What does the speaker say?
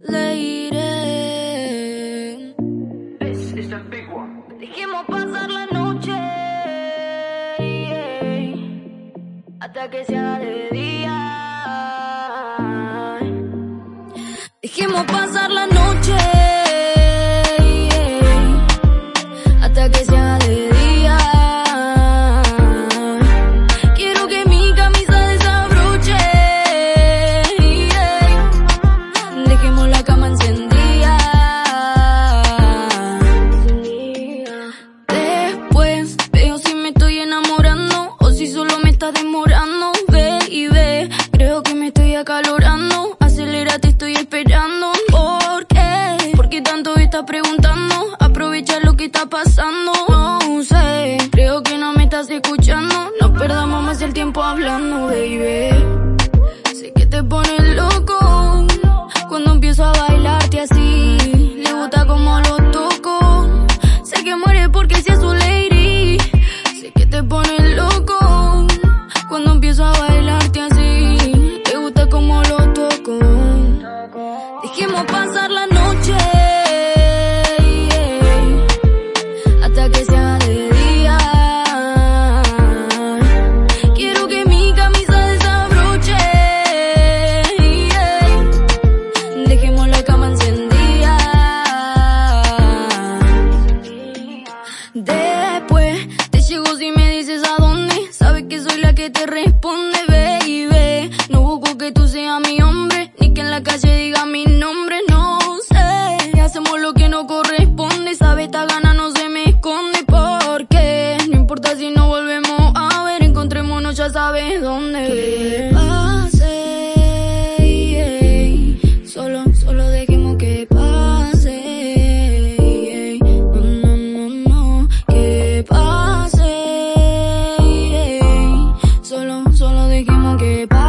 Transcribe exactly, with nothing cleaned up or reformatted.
Leiré. This is the big one. Dejemos pasar la noche, yeah, hasta que sea de día. Dejemos pasar la noche, yeah, hasta que sea de día. Quiero que mi camisa desabroche, yeah, dejemos la cama encendida. Después veo si me estoy enamorando o si solo me está demorando, baby. Creo que me estoy acalorando. Acelérate, estoy esperando. ¿Por qué? ¿Por qué tanto estás preguntando? Aprovecha lo que está pasando. No sé, creo que no me estás escuchando. No perdamos más el tiempo hablando, baby. Sé que te pones loco cuando empiezo a bailarte así. Le gusta como lo toco. Sé que muere porque sea su lady. Sé que te pones loco cuando empiezo a bailarte así. Le gusta como lo toco. Dejemos pasar la noche, yeah, hasta que sea de día. Quiero que mi camisa desabroche, yeah, dejemos la cama encendida. Después te llego si me dices a dónde. Sabes que soy la que te responde, baby. No busco que tú seas mi hombre, ni que en la calle diga mi nombre, no sé. Hacemos lo que no corresponde. Sabes, esta gana no se me esconde. Porque no importa si no volvemos a ver, encontrémonos, ya sabes dónde. Que pase, yeah, solo, solo dejemos que pase, yeah. No, no, no, no, que pase, yeah, solo, solo dejemos que pase.